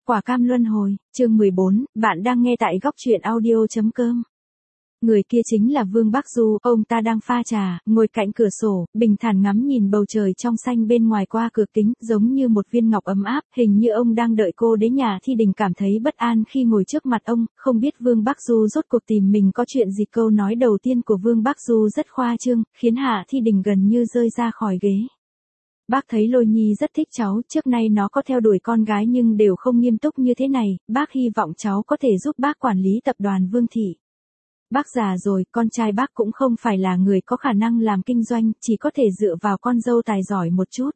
Quả cam luân hồi, chương 14, bạn đang nghe tại góc truyện audio.com. Người kia chính là Vương Bắc Du, ông ta đang pha trà, ngồi cạnh cửa sổ, bình thản ngắm nhìn bầu trời trong xanh bên ngoài qua cửa kính, giống như một viên ngọc ấm áp, hình như ông đang đợi cô đến nhà. Thi Đình cảm thấy bất an khi ngồi trước mặt ông, không biết Vương Bắc Du rốt cuộc tìm mình có chuyện gì. Câu nói đầu tiên của Vương Bắc Du rất khoa trương, khiến Hạ Thi Đình gần như rơi ra khỏi ghế. Bác thấy Lôi Nhi rất thích cháu, trước nay nó có theo đuổi con gái nhưng đều không nghiêm túc như thế này, bác hy vọng cháu có thể giúp bác quản lý tập đoàn Vương Thị. Bác già rồi, con trai bác cũng không phải là người có khả năng làm kinh doanh, chỉ có thể dựa vào con dâu tài giỏi một chút.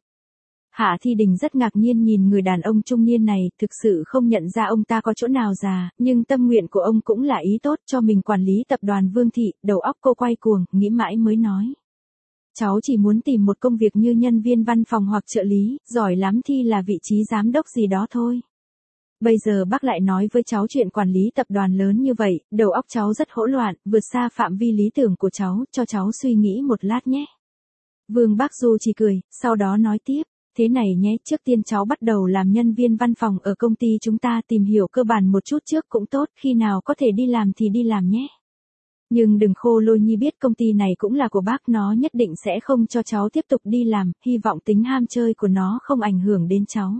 Hạ Thi Đình rất ngạc nhiên nhìn người đàn ông trung niên này, thực sự không nhận ra ông ta có chỗ nào già, nhưng tâm nguyện của ông cũng là ý tốt cho mình quản lý tập đoàn Vương Thị. Đầu óc cô quay cuồng, nghĩ mãi mới nói. Cháu chỉ muốn tìm một công việc như nhân viên văn phòng hoặc trợ lý, giỏi lắm thì là vị trí giám đốc gì đó thôi. Bây giờ bác lại nói với cháu chuyện quản lý tập đoàn lớn như vậy, đầu óc cháu rất hỗn loạn, vượt xa phạm vi lý tưởng của cháu, cho cháu suy nghĩ một lát nhé. Vương Bắc Du chỉ cười, sau đó nói tiếp, thế này nhé, trước tiên cháu bắt đầu làm nhân viên văn phòng ở công ty chúng ta, tìm hiểu cơ bản một chút trước cũng tốt, khi nào có thể đi làm thì đi làm nhé. Nhưng đừng khô Lôi Nhi biết công ty này cũng là của bác, nó nhất định sẽ không cho cháu tiếp tục đi làm, hy vọng tính ham chơi của nó không ảnh hưởng đến cháu.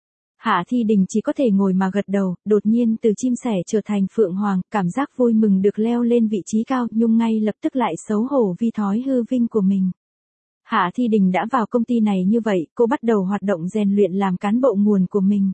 Hạ Thi Đình chỉ có thể ngồi mà gật đầu, đột nhiên từ chim sẻ trở thành phượng hoàng, cảm giác vui mừng được leo lên vị trí cao, nhưng ngay lập tức lại xấu hổ vì thói hư vinh của mình. Hạ Thi Đình đã vào công ty này như vậy, cô bắt đầu hoạt động rèn luyện làm cán bộ nguồn của mình.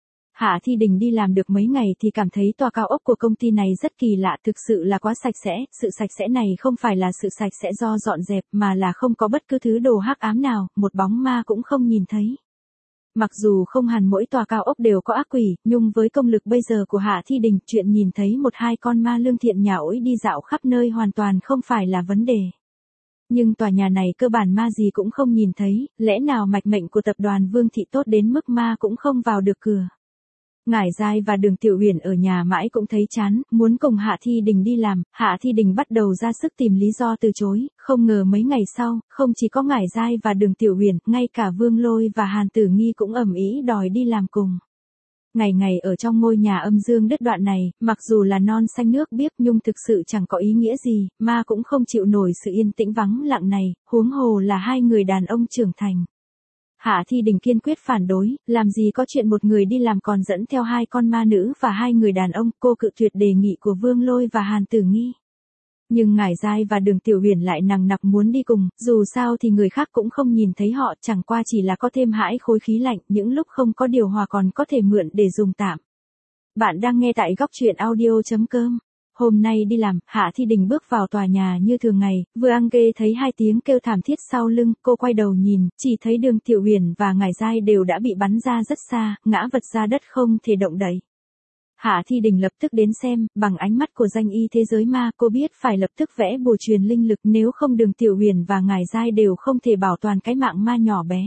Hạ Thi Đình đi làm được mấy ngày thì cảm thấy tòa cao ốc của công ty này rất kỳ lạ, thực sự là quá sạch sẽ, sự sạch sẽ này không phải là sự sạch sẽ do dọn dẹp mà là không có bất cứ thứ đồ hắc ám nào, một bóng ma cũng không nhìn thấy. Mặc dù không hẳn mỗi tòa cao ốc đều có ác quỷ, nhưng với công lực bây giờ của Hạ Thi Đình, chuyện nhìn thấy một hai con ma lương thiện nhà ối đi dạo khắp nơi hoàn toàn không phải là vấn đề. Nhưng tòa nhà này cơ bản ma gì cũng không nhìn thấy, lẽ nào mạch mệnh của tập đoàn Vương Thị tốt đến mức ma cũng không vào được cửa. Ngải Giai và Đường Tiểu Uyển ở nhà mãi cũng thấy chán, muốn cùng Hạ Thi Đình đi làm, Hạ Thi Đình bắt đầu ra sức tìm lý do từ chối, không ngờ mấy ngày sau, không chỉ có Ngải Giai và Đường Tiểu Uyển, ngay cả Vương Lôi và Hàn Tử Nghi cũng ầm ĩ đòi đi làm cùng. Ngày ngày ở trong ngôi nhà âm dương đứt đoạn này, mặc dù là non xanh nước biếc nhưng thực sự chẳng có ý nghĩa gì, ma cũng không chịu nổi sự yên tĩnh vắng lặng này, huống hồ là hai người đàn ông trưởng thành. Hạ Thi Đình kiên quyết phản đối, làm gì có chuyện một người đi làm còn dẫn theo hai con ma nữ và hai người đàn ông, cô cự tuyệt đề nghị của Vương Lôi và Hàn Tử Nghi. Nhưng Ngải Giai và Đường Tiểu Uyển lại nằng nặc muốn đi cùng, dù sao thì người khác cũng không nhìn thấy họ, chẳng qua chỉ là có thêm hãi khối khí lạnh, những lúc không có điều hòa còn có thể mượn để dùng tạm. Bạn đang nghe tại góc truyện audio.com. Hôm nay đi làm, Hạ Thi Đình bước vào tòa nhà như thường ngày, vừa nghe thấy hai tiếng kêu thảm thiết sau lưng, cô quay đầu nhìn, chỉ thấy Đường Tiểu Uyển và Ngải Giai đều đã bị bắn ra rất xa, ngã vật ra đất không thể động đậy. Hạ Thi Đình lập tức đến xem, bằng ánh mắt của danh y thế giới ma, cô biết phải lập tức vẽ bùa truyền linh lực, nếu không Đường Tiểu Uyển và Ngải Giai đều không thể bảo toàn cái mạng ma nhỏ bé.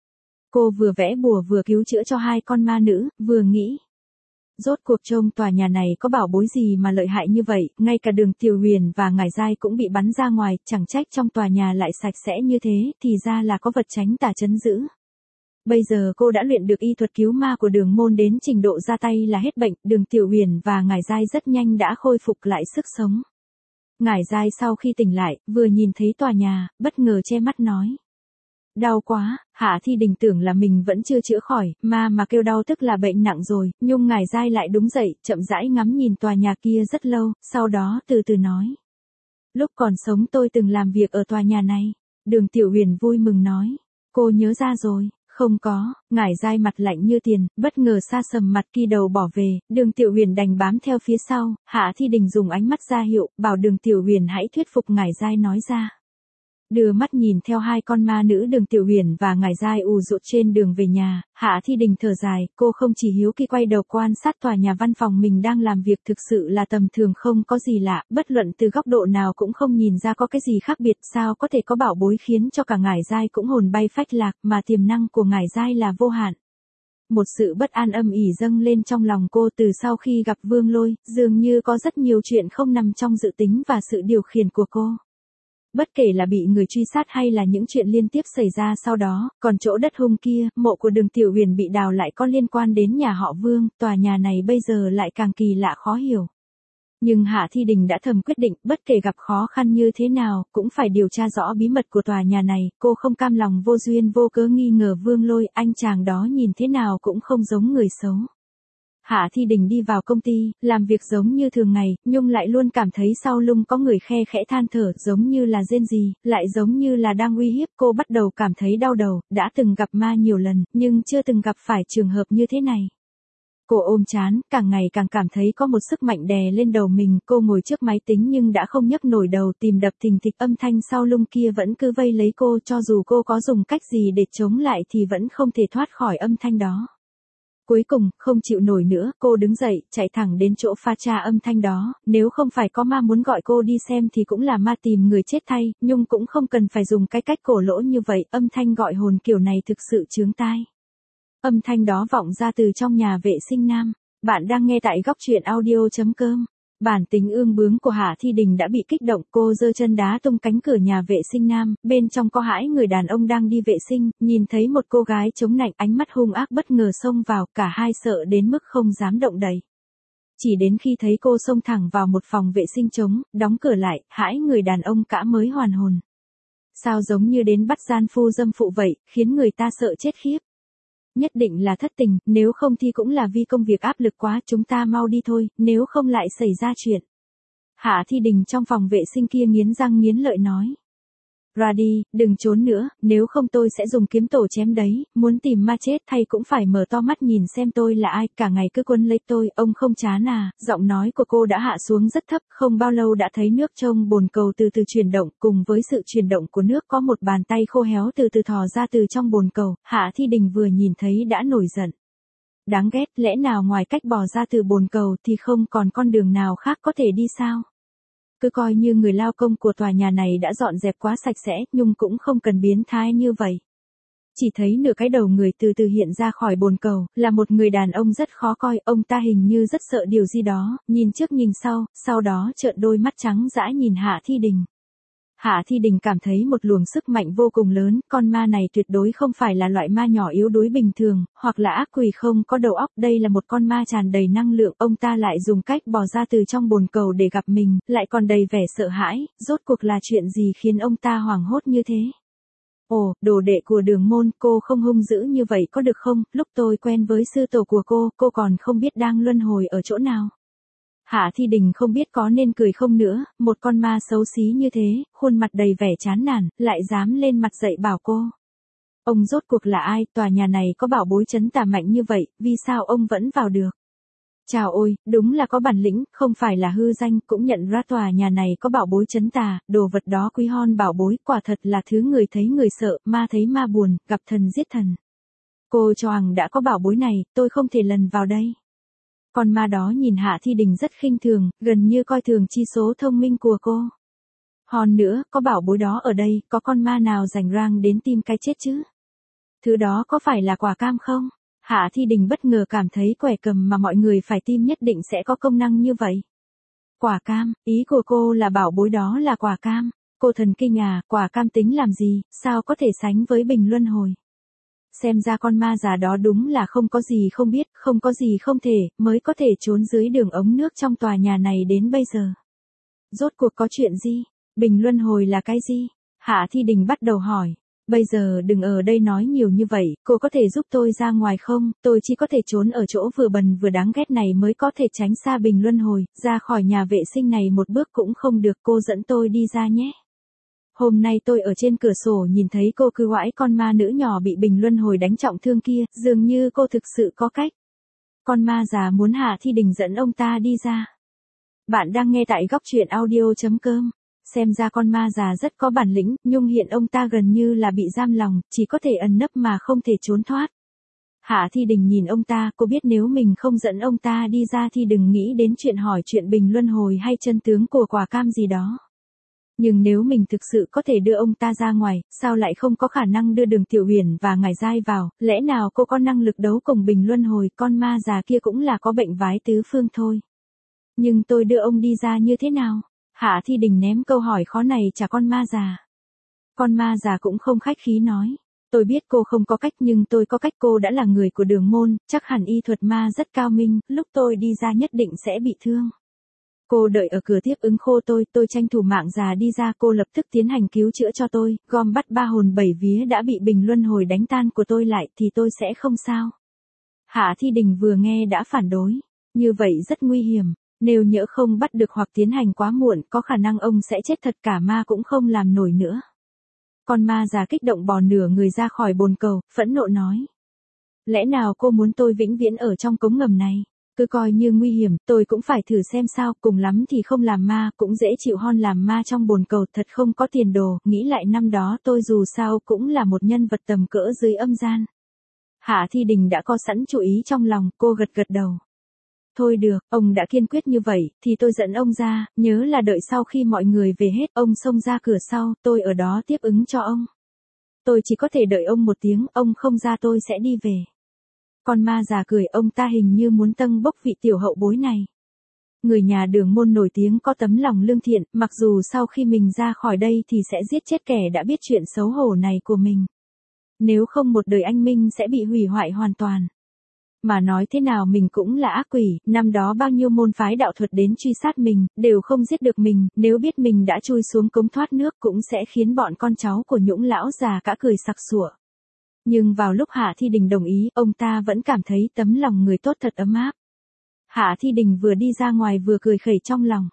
Cô vừa vẽ bùa vừa cứu chữa cho hai con ma nữ, vừa nghĩ. Rốt cuộc trông tòa nhà này có bảo bối gì mà lợi hại như vậy, ngay cả Đường Tiểu Uyển và Ngải Giai cũng bị bắn ra ngoài, chẳng trách trong tòa nhà lại sạch sẽ như thế, thì ra là có vật tránh tà trấn giữ. Bây giờ cô đã luyện được y thuật cứu ma của Đường môn đến trình độ ra tay là hết bệnh, Đường Tiểu Uyển và Ngải Giai rất nhanh đã khôi phục lại sức sống. Ngải Giai sau khi tỉnh lại, vừa nhìn thấy tòa nhà, bất ngờ che mắt nói. Đau quá, Hạ Thi Đình tưởng là mình vẫn chưa chữa khỏi, mà kêu đau tức là bệnh nặng rồi, nhưng Ngải Giai lại đứng dậy, chậm rãi ngắm nhìn tòa nhà kia rất lâu, sau đó từ từ nói. Lúc còn sống tôi từng làm việc ở tòa nhà này. Đường Tiểu Uyển vui mừng nói. Cô nhớ ra rồi. Không có, Ngải Giai mặt lạnh như tiền, bất ngờ sa sầm mặt kỳ đầu bỏ về, Đường Tiểu Uyển đành bám theo phía sau, Hạ Thi Đình dùng ánh mắt ra hiệu, bảo Đường Tiểu Uyển hãy thuyết phục Ngải Giai nói ra. Đưa mắt nhìn theo hai con ma nữ Đường Tiểu Uyển và Ngải Giai ù rụt trên đường về nhà, Hạ Thi Đình thở dài, cô không chỉ hiếu kỳ quay đầu quan sát tòa nhà văn phòng mình đang làm việc, thực sự là tầm thường không có gì lạ, bất luận từ góc độ nào cũng không nhìn ra có cái gì khác biệt, sao có thể có bảo bối khiến cho cả Ngải Giai cũng hồn bay phách lạc, mà tiềm năng của Ngải Giai là vô hạn. Một sự bất an âm ỉ dâng lên trong lòng cô từ sau khi gặp Vương Lôi, dường như có rất nhiều chuyện không nằm trong dự tính và sự điều khiển của cô. bất kể là bị người truy sát hay là những chuyện liên tiếp xảy ra sau đó, còn chỗ đất hung kia, mộ của Đường Tiểu Huyền bị đào lại có liên quan đến nhà họ Vương, tòa nhà này bây giờ lại càng kỳ lạ khó hiểu. Nhưng Hạ Thi Đình đã thầm quyết định, bất kể gặp khó khăn như thế nào, cũng phải điều tra rõ bí mật của tòa nhà này, cô không cam lòng vô duyên vô cớ nghi ngờ Vương Lôi, anh chàng đó nhìn thế nào cũng không giống người xấu. Hạ Thi Đình đi vào công ty, làm việc giống như thường ngày, nhưng lại luôn cảm thấy sau lưng có người khe khẽ than thở, giống như là rên rỉ, lại giống như là đang uy hiếp cô. Bắt đầu cảm thấy đau đầu, đã từng gặp ma nhiều lần, nhưng chưa từng gặp phải trường hợp như thế này. Cô ôm trán, càng ngày càng cảm thấy có một sức mạnh đè lên đầu mình, cô ngồi trước máy tính nhưng đã không nhấc nổi đầu, tìm đập thình thịch, âm thanh sau lưng kia vẫn cứ vây lấy cô, cho dù cô có dùng cách gì để chống lại thì vẫn không thể thoát khỏi âm thanh đó. Cuối cùng, không chịu nổi nữa, cô đứng dậy, chạy thẳng đến chỗ pha tra âm thanh đó, nếu không phải có ma muốn gọi cô đi xem thì cũng là ma tìm người chết thay, nhưng cũng không cần phải dùng cái cách cổ lỗ như vậy, âm thanh gọi hồn kiểu này thực sự chướng tai. Âm thanh đó vọng ra từ trong nhà vệ sinh nam. Bạn đang nghe tại góc truyện audio.com. Bản tính ương bướng của Hạ Thi Đình đã bị kích động, cô giơ chân đá tung cánh cửa nhà vệ sinh nam, bên trong có hãi người đàn ông đang đi vệ sinh, nhìn thấy một cô gái chống nạnh, ánh mắt hung ác bất ngờ xông vào, cả hai sợ đến mức không dám động đậy. Chỉ đến khi thấy cô xông thẳng vào một phòng vệ sinh trống, đóng cửa lại, hãi người đàn ông cả mới hoàn hồn. Sao giống như đến bắt gian phu dâm phụ vậy, khiến người ta sợ chết khiếp. Nhất định là thất tình, nếu không thì cũng là vì công việc áp lực quá, chúng ta mau đi thôi, nếu không lại xảy ra chuyện. Hạ Thi Đình trong phòng vệ sinh kia nghiến răng nghiến lợi nói. Ra đi, đừng trốn nữa, nếu không tôi sẽ dùng kiếm tổ chém đấy, muốn tìm ma chết thay cũng phải mở to mắt nhìn xem tôi là ai, cả ngày cứ quấn lấy tôi, ông không chán à. Giọng nói của cô đã hạ xuống rất thấp, không bao lâu đã thấy nước trong bồn cầu từ từ chuyển động, cùng với sự chuyển động của nước có một bàn tay khô héo từ từ thò ra từ trong bồn cầu, Hạ Thi Đình vừa nhìn thấy đã nổi giận. Đáng ghét, lẽ nào ngoài cách bò ra từ bồn cầu thì không còn con đường nào khác có thể đi sao? Cứ coi như người lao công của tòa nhà này đã dọn dẹp quá sạch sẽ, nhưng cũng không cần biến thái như vậy. Chỉ thấy nửa cái đầu người từ từ hiện ra khỏi bồn cầu, là một người đàn ông rất khó coi, ông ta hình như rất sợ điều gì đó, nhìn trước nhìn sau đó trợn đôi mắt trắng dã nhìn Hạ Thi Đình. Hạ Thi Đình cảm thấy một luồng sức mạnh vô cùng lớn, con ma này tuyệt đối không phải là loại ma nhỏ yếu đuối bình thường, hoặc là ác quỷ không có đầu óc, đây là một con ma tràn đầy năng lượng, ông ta lại dùng cách bò ra từ trong bồn cầu để gặp mình, lại còn đầy vẻ sợ hãi, rốt cuộc là chuyện gì khiến ông ta hoảng hốt như thế? Ồ, đồ đệ của Đường Môn, cô không hung dữ như vậy có được không, lúc tôi quen với sư tổ của cô còn không biết đang luân hồi ở chỗ nào. Hạ Thi Đình không biết có nên cười không nữa, một con ma xấu xí như thế, khuôn mặt đầy vẻ chán nản, lại dám lên mặt dạy bảo cô. Ông rốt cuộc là ai, tòa nhà này có bảo bối trấn tà mạnh như vậy, vì sao ông vẫn vào được? Chào ôi, đúng là có bản lĩnh, không phải là hư danh, cũng nhận ra tòa nhà này có bảo bối trấn tà, đồ vật đó quý hon bảo bối, quả thật là thứ người thấy người sợ, ma thấy ma buồn, gặp thần giết thần. Cô choàng đã có bảo bối này, tôi không thể lần vào đây. Con ma đó nhìn Hạ Thi Đình rất khinh thường, gần như coi thường chi số thông minh của cô. Hòn nữa, có bảo bối đó ở đây, có con ma nào rảnh rang đến tìm cái chết chứ? Thứ đó có phải là quả cam không? Hạ Thi Đình bất ngờ cảm thấy quẻ cầm mà mọi người phải tìm nhất định sẽ có công năng như vậy. Quả cam, ý của cô là bảo bối đó là quả cam. Cô thần kinh à, quả cam tính làm gì, sao có thể sánh với bình luân hồi? Xem ra con ma già đó đúng là không có gì không biết, không có gì không thể, mới có thể trốn dưới đường ống nước trong tòa nhà này đến bây giờ. Rốt cuộc có chuyện gì? Bình luân hồi là cái gì? Hạ Thi Đình bắt đầu hỏi. Bây giờ đừng ở đây nói nhiều như vậy, cô có thể giúp tôi ra ngoài không? Tôi chỉ có thể trốn ở chỗ vừa bần vừa đáng ghét này mới có thể tránh xa bình luân hồi, ra khỏi nhà vệ sinh này một bước cũng không được, cô dẫn tôi đi ra nhé. Hôm nay tôi ở trên cửa sổ nhìn thấy cô cứ oãi con ma nữ nhỏ bị bình luân hồi đánh trọng thương kia, dường như cô thực sự có cách. Con ma già muốn Hạ Thi Đình dẫn ông ta đi ra. Bạn đang nghe tại góc truyện audio.com. Xem ra con ma già rất có bản lĩnh, nhưng hiện ông ta gần như là bị giam lòng, chỉ có thể ẩn nấp mà không thể trốn thoát. Hạ Thi Đình nhìn ông ta, cô biết nếu mình không dẫn ông ta đi ra thì đừng nghĩ đến chuyện hỏi chuyện bình luân hồi hay chân tướng của quả cam gì đó. Nhưng nếu mình thực sự có thể đưa ông ta ra ngoài, sao lại không có khả năng đưa Đường Tiểu Huyền và Ngải Giai vào, lẽ nào cô có năng lực đấu cùng bình luân hồi, con ma già kia cũng là có bệnh vái tứ phương thôi. Nhưng tôi đưa ông đi ra như thế nào? Hạ Thi Đình ném câu hỏi khó này trả con ma già. Con ma già cũng không khách khí nói. Tôi biết cô không có cách nhưng tôi có cách, cô đã là người của Đường môn, chắc hẳn y thuật ma rất cao minh, lúc tôi đi ra nhất định sẽ bị thương. Cô đợi ở cửa tiếp ứng khô tôi tranh thủ mạng già đi ra, cô lập tức tiến hành cứu chữa cho tôi, gom bắt 3 hồn 7 vía đã bị bình luân hồi đánh tan của tôi lại thì tôi sẽ không sao. Hạ Thi Đình vừa nghe đã phản đối. Như vậy rất nguy hiểm, nếu nhỡ không bắt được hoặc tiến hành quá muộn có khả năng ông sẽ chết thật, cả ma cũng không làm nổi nữa. Con ma già kích động bò nửa người ra khỏi bồn cầu, phẫn nộ nói. Lẽ nào cô muốn tôi vĩnh viễn ở trong cống ngầm này? Cứ coi như nguy hiểm, tôi cũng phải thử xem sao, cùng lắm thì không làm ma, cũng dễ chịu hơn làm ma trong bồn cầu, thật không có tiền đồ, nghĩ lại năm đó tôi dù sao cũng là một nhân vật tầm cỡ dưới âm gian. Hạ Thi Đình đã có sẵn chủ ý trong lòng, cô gật gật đầu. Thôi được, ông đã kiên quyết như vậy, thì tôi dẫn ông ra, nhớ là đợi sau khi mọi người về hết, ông xông ra cửa sau, tôi ở đó tiếp ứng cho ông. Tôi chỉ có thể đợi ông một tiếng, ông không ra tôi sẽ đi về. Con ma già cười, ông ta hình như muốn tâng bốc vị tiểu hậu bối này. Người nhà Đường môn nổi tiếng có tấm lòng lương thiện, mặc dù sau khi mình ra khỏi đây thì sẽ giết chết kẻ đã biết chuyện xấu hổ này của mình. Nếu không một đời anh Minh sẽ bị hủy hoại hoàn toàn. Mà nói thế nào mình cũng là ác quỷ, năm đó bao nhiêu môn phái đạo thuật đến truy sát mình, đều không giết được mình, nếu biết mình đã chui xuống cống thoát nước cũng sẽ khiến bọn con cháu của Nhũng lão già cả cười sặc sụa. Nhưng vào lúc Hạ Thi Đình đồng ý, ông ta vẫn cảm thấy tấm lòng người tốt thật ấm áp. Hạ Thi Đình vừa đi ra ngoài vừa cười khẩy trong lòng.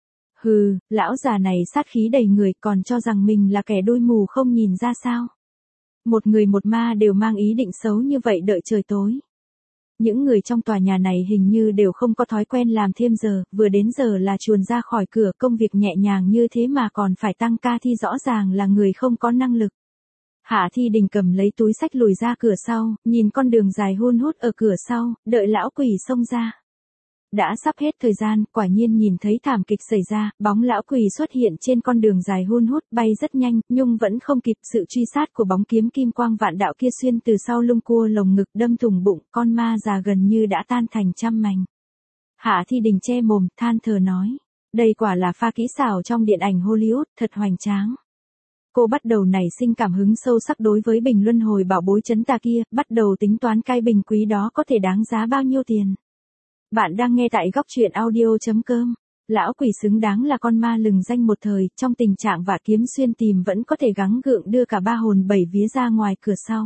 Hừ, lão già này sát khí đầy người, còn cho rằng mình là kẻ đôi mù không nhìn ra sao. Một người một ma đều mang ý định xấu như vậy, đợi trời tối. Những người trong tòa nhà này hình như đều không có thói quen làm thêm giờ, vừa đến giờ là chuồn ra khỏi cửa, công việc nhẹ nhàng như thế mà còn phải tăng ca thì rõ ràng là người không có năng lực. Hạ Thi Đình cầm lấy túi xách lùi ra cửa sau, nhìn con đường dài hun hút ở cửa sau, đợi lão quỷ xông ra. Đã sắp hết thời gian, quả nhiên nhìn thấy thảm kịch xảy ra, bóng lão quỷ xuất hiện trên con đường dài hun hút, bay rất nhanh, nhưng vẫn không kịp sự truy sát của bóng kiếm kim quang vạn đạo kia, xuyên từ sau lưng cua lồng ngực đâm thủng bụng, con ma già gần như đã tan thành trăm mảnh. Hạ Thi Đình che mồm, than thở nói, đây quả là pha kỹ xảo trong điện ảnh Hollywood, thật hoành tráng. Cô bắt đầu nảy sinh cảm hứng sâu sắc đối với bình luân hồi bảo bối trấn tà kia, bắt đầu tính toán cái bình quý đó có thể đáng giá bao nhiêu tiền. Bạn đang nghe tại góc truyện audio.com. Lão quỷ xứng đáng là con ma lừng danh một thời, trong tình trạng vạ kiếm xuyên tìm vẫn có thể gắng gượng đưa cả 3 hồn 7 vía ra ngoài cửa sau.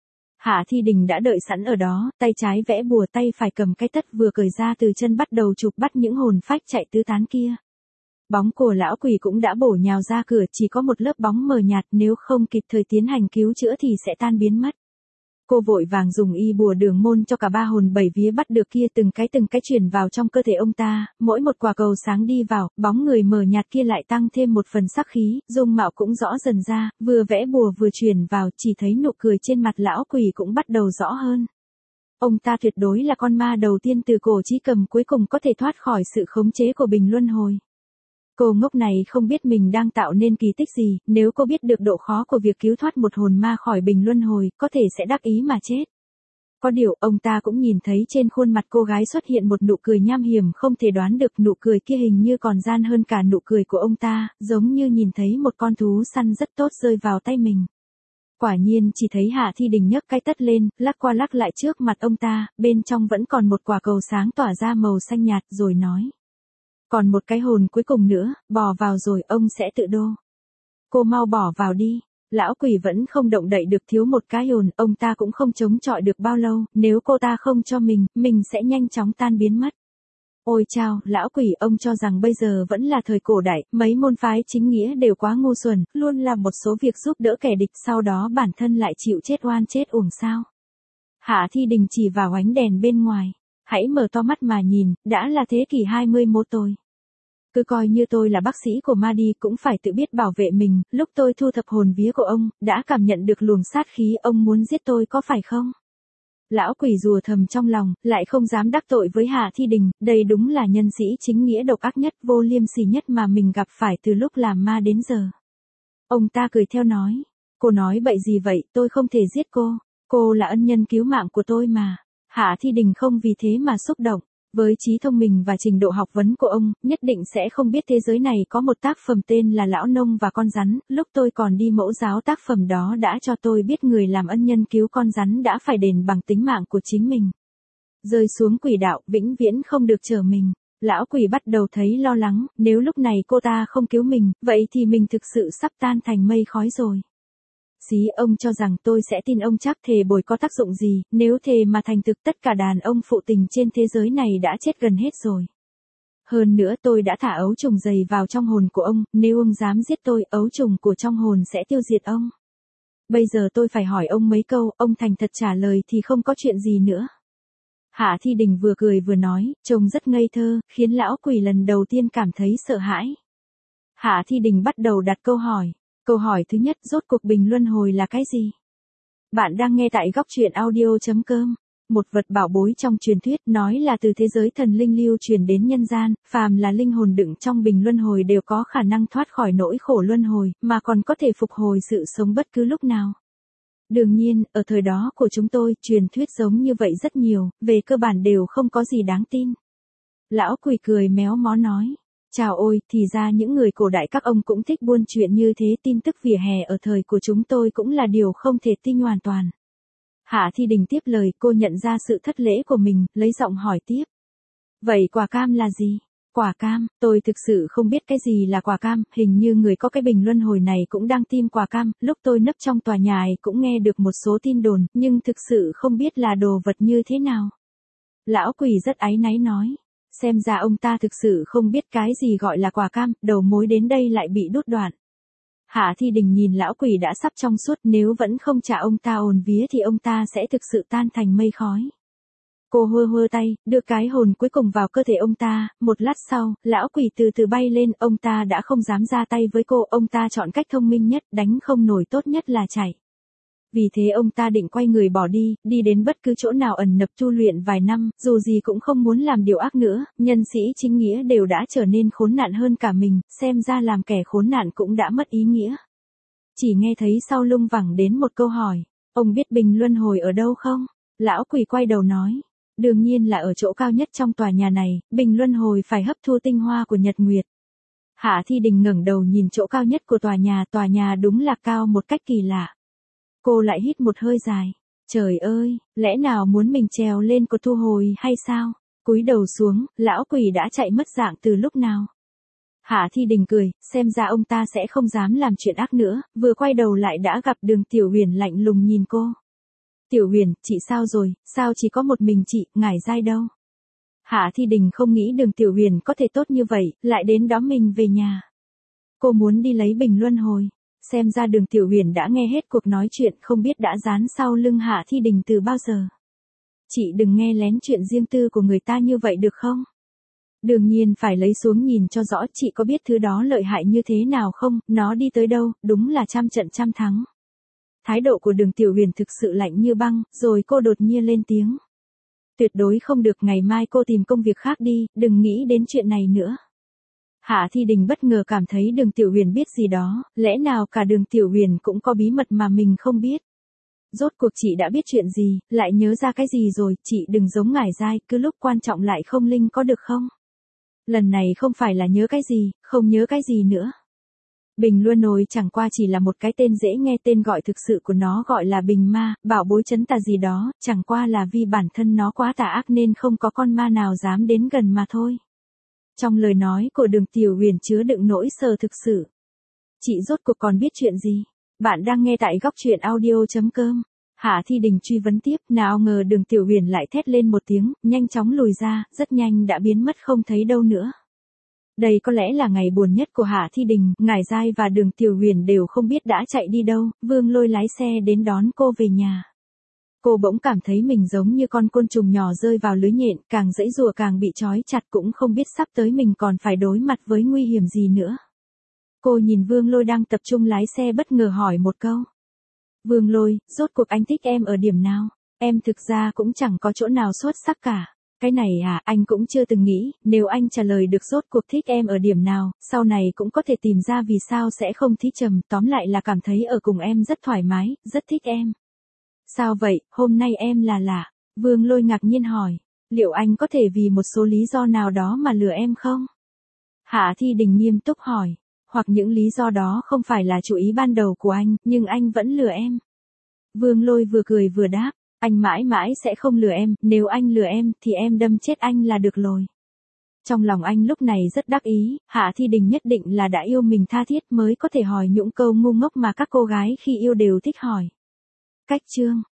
Hạ Thi Đình đã đợi sẵn ở đó, tay trái vẽ bùa, tay phải cầm cái tất vừa cởi ra từ chân bắt đầu chụp bắt những hồn phách chạy tứ tán kia. Bóng của lão quỷ cũng đã bổ nhào ra cửa, chỉ có một lớp bóng mờ nhạt, nếu không kịp thời tiến hành cứu chữa thì sẽ tan biến mất. Cô vội vàng dùng y bùa Đường môn cho cả 3 hồn 7 vía bắt được kia từng cái chuyển vào trong cơ thể ông ta, mỗi một quả cầu sáng đi vào, bóng người mờ nhạt kia lại tăng thêm một phần sắc khí, dung mạo cũng rõ dần ra, vừa vẽ bùa vừa truyền vào, chỉ thấy nụ cười trên mặt lão quỷ cũng bắt đầu rõ hơn. Ông ta tuyệt đối là con ma đầu tiên từ cổ chí cầm cuối cùng có thể thoát khỏi sự khống chế của bình luân hồi. Cô ngốc này không biết mình đang tạo nên kỳ tích gì, nếu cô biết được độ khó của việc cứu thoát một hồn ma khỏi bình luân hồi, có thể sẽ đắc ý mà chết. Có điều, ông ta cũng nhìn thấy trên khuôn mặt cô gái xuất hiện một nụ cười nham hiểm, không thể đoán được nụ cười kia hình như còn gian hơn cả nụ cười của ông ta, giống như nhìn thấy một con thú săn rất tốt rơi vào tay mình. Quả nhiên chỉ thấy Hạ Thi Đình nhấc cái tất lên, lắc qua lắc lại trước mặt ông ta, bên trong vẫn còn một quả cầu sáng tỏa ra màu xanh nhạt, rồi nói. Còn một cái hồn cuối cùng nữa, bỏ vào rồi ông sẽ tự đô. Cô mau bỏ vào đi. Lão quỷ vẫn không động đậy được, thiếu một cái hồn, ông ta cũng không chống chọi được bao lâu, nếu cô ta không cho mình sẽ nhanh chóng tan biến mất. Ôi chao, lão quỷ, ông cho rằng bây giờ vẫn là thời cổ đại, mấy môn phái chính nghĩa đều quá ngu xuẩn, luôn làm một số việc giúp đỡ kẻ địch, sau đó bản thân lại chịu chết oan chết uổng sao. Hạ Thi Đình chỉ vào ánh đèn bên ngoài. Hãy mở to mắt mà nhìn, đã là thế kỷ 21 tôi. Cứ coi như tôi là bác sĩ của ma đi, cũng phải tự biết bảo vệ mình, lúc tôi thu thập hồn vía của ông, đã cảm nhận được luồng sát khí, ông muốn giết tôi có phải không? Lão quỷ rùa thầm trong lòng, lại không dám đắc tội với Hạ Thi Đình, đây đúng là nhân sĩ chính nghĩa độc ác nhất, vô liêm sỉ nhất mà mình gặp phải từ lúc làm ma đến giờ. Ông ta cười theo nói, cô nói bậy gì vậy, tôi không thể giết cô là ân nhân cứu mạng của tôi mà. Hạ Thi Đình không vì thế mà xúc động. Với trí thông minh và trình độ học vấn của ông, nhất định sẽ không biết thế giới này có một tác phẩm tên là Lão Nông và Con Rắn, lúc tôi còn đi mẫu giáo tác phẩm đó đã cho tôi biết người làm ân nhân cứu con rắn đã phải đền bằng tính mạng của chính mình. Rơi xuống quỷ đạo, vĩnh viễn không được trở mình. Lão quỷ bắt đầu thấy lo lắng, nếu lúc này cô ta không cứu mình, vậy thì mình thực sự sắp tan thành mây khói rồi. Xí, ông cho rằng tôi sẽ tin ông chắc thề bồi có tác dụng gì, nếu thề mà thành thực tất cả đàn ông phụ tình trên thế giới này đã chết gần hết rồi. Hơn nữa tôi đã thả ấu trùng dày vào trong hồn của ông, nếu ông dám giết tôi, ấu trùng của trong hồn sẽ tiêu diệt ông. Bây giờ tôi phải hỏi ông mấy câu, ông thành thật trả lời thì không có chuyện gì nữa. Hạ Thi Đình vừa cười vừa nói, trông rất ngây thơ, khiến lão quỷ lần đầu tiên cảm thấy sợ hãi. Hạ Thi Đình bắt đầu đặt câu hỏi. Câu hỏi thứ nhất, rốt cuộc bình luân hồi là cái gì? Bạn đang nghe tại góc truyện audio.com. Một vật bảo bối trong truyền thuyết nói là từ thế giới thần linh lưu truyền đến nhân gian, phàm là linh hồn đựng trong bình luân hồi đều có khả năng thoát khỏi nỗi khổ luân hồi, mà còn có thể phục hồi sự sống bất cứ lúc nào. Đương nhiên, ở thời đó của chúng tôi, truyền thuyết giống như vậy rất nhiều, về cơ bản đều không có gì đáng tin. Lão quỷ cười méo mó nói. Chào ôi, thì ra những người cổ đại các ông cũng thích buôn chuyện như thế, tin tức vỉa hè ở thời của chúng tôi cũng là điều không thể tin hoàn toàn. Hạ Thi Đình tiếp lời, cô nhận ra sự thất lễ của mình, lấy giọng hỏi tiếp. Vậy quả cam là gì? Quả cam, tôi thực sự không biết cái gì là quả cam, hình như người có cái bình luân hồi này cũng đang tìm quả cam, lúc tôi nấp trong tòa nhà ấy cũng nghe được một số tin đồn, nhưng thực sự không biết là đồ vật như thế nào. Lão quỷ rất áy náy nói. Xem ra ông ta thực sự không biết cái gì gọi là quả cam, đầu mối đến đây lại bị đứt đoạn. Hạ Thi Đình nhìn lão quỷ đã sắp trong suốt, nếu vẫn không trả ông ta hồn vía thì ông ta sẽ thực sự tan thành mây khói. Cô hơ hơ tay, đưa cái hồn cuối cùng vào cơ thể ông ta, một lát sau, lão quỷ từ từ bay lên, ông ta đã không dám ra tay với cô, ông ta chọn cách thông minh nhất, đánh không nổi tốt nhất là chạy. Vì thế ông ta định quay người bỏ đi, đi đến bất cứ chỗ nào ẩn nấp tu luyện vài năm, dù gì cũng không muốn làm điều ác nữa, nhân sĩ chính nghĩa đều đã trở nên khốn nạn hơn cả mình, xem ra làm kẻ khốn nạn cũng đã mất ý nghĩa. Chỉ nghe thấy sau lưng vẳng đến một câu hỏi, ông biết bình luân hồi ở đâu không? Lão quỷ quay đầu nói, đương nhiên là ở chỗ cao nhất trong tòa nhà này, bình luân hồi phải hấp thu tinh hoa của nhật nguyệt. Hạ Thi Đình ngẩng đầu nhìn chỗ cao nhất của tòa nhà đúng là cao một cách kỳ lạ. Cô lại hít một hơi dài. Trời ơi, lẽ nào muốn mình trèo lên cột thu hồi hay sao? Cúi đầu xuống, lão quỷ đã chạy mất dạng từ lúc nào? Hạ Thi Đình cười, xem ra ông ta sẽ không dám làm chuyện ác nữa, vừa quay đầu lại đã gặp Đường Tiểu Huyền lạnh lùng nhìn cô. Tiểu Huyền, chị sao rồi, sao chỉ có một mình chị, ngải giai đâu? Hạ Thi Đình không nghĩ Đường Tiểu Huyền có thể tốt như vậy, lại đến đón mình về nhà. Cô muốn đi lấy bình luân hồi. Xem ra Đường Tiểu Huyền đã nghe hết cuộc nói chuyện, không biết đã dán sau lưng Hạ Thi Đình từ bao giờ. Chị đừng nghe lén chuyện riêng tư của người ta như vậy được không? Đương nhiên phải lấy xuống nhìn cho rõ, chị có biết thứ đó lợi hại như thế nào không, nó đi tới đâu, đúng là trăm trận trăm thắng. Thái độ của Đường Tiểu Huyền thực sự lạnh như băng, rồi cô đột nhiên lên tiếng. Tuyệt đối không được, ngày mai cô tìm công việc khác đi, đừng nghĩ đến chuyện này nữa. Hạ Thi Đình bất ngờ cảm thấy Đường Tiểu Huyền biết gì đó, lẽ nào cả Đường Tiểu Huyền cũng có bí mật mà mình không biết. Rốt cuộc chị đã biết chuyện gì, lại nhớ ra cái gì rồi, chị đừng giống ngải giai, cứ lúc quan trọng lại không linh có được không? Lần này không phải là nhớ cái gì, không nhớ cái gì nữa. Bình luân hồi chẳng qua chỉ là một cái tên dễ nghe, tên gọi thực sự của nó gọi là bình ma, bảo bối trấn tà gì đó, chẳng qua là vì bản thân nó quá tà ác nên không có con ma nào dám đến gần mà thôi. Trong lời nói của Đường Tiểu Huyền chứa đựng nỗi sợ thực sự. Chị rốt cuộc còn biết chuyện gì? Bạn đang nghe tại góc truyện audio.com. Hạ Thi Đình truy vấn tiếp, nào ngờ Đường Tiểu Huyền lại thét lên một tiếng, nhanh chóng lùi ra, rất nhanh đã biến mất không thấy đâu nữa. Đây có lẽ là ngày buồn nhất của Hạ Thi Đình, ngải giai và Đường Tiểu Huyền đều không biết đã chạy đi đâu, Vương Lôi lái xe đến đón cô về nhà. Cô bỗng cảm thấy mình giống như con côn trùng nhỏ rơi vào lưới nhện, càng giãy giụa càng bị trói chặt, cũng không biết sắp tới mình còn phải đối mặt với nguy hiểm gì nữa. Cô nhìn Vương Lôi đang tập trung lái xe bất ngờ hỏi một câu. Vương Lôi, rốt cuộc anh thích em ở điểm nào? Em thực ra cũng chẳng có chỗ nào xuất sắc cả. Cái này à, anh cũng chưa từng nghĩ, nếu anh trả lời được rốt cuộc thích em ở điểm nào, sau này cũng có thể tìm ra vì sao sẽ không thí trầm, tóm lại là cảm thấy ở cùng em rất thoải mái, rất thích em. Sao vậy, hôm nay em là lạ? Vương Lôi ngạc nhiên hỏi. Liệu anh có thể vì một số lý do nào đó mà lừa em không? Hạ Thi Đình nghiêm túc hỏi. Hoặc những lý do đó không phải là chủ ý ban đầu của anh, nhưng anh vẫn lừa em. Vương Lôi vừa cười vừa đáp. Anh mãi mãi sẽ không lừa em, nếu anh lừa em thì em đâm chết anh là được rồi. Trong lòng anh lúc này rất đắc ý, Hạ Thi Đình nhất định là đã yêu mình tha thiết mới có thể hỏi những câu ngu ngốc mà các cô gái khi yêu đều thích hỏi. Cách chương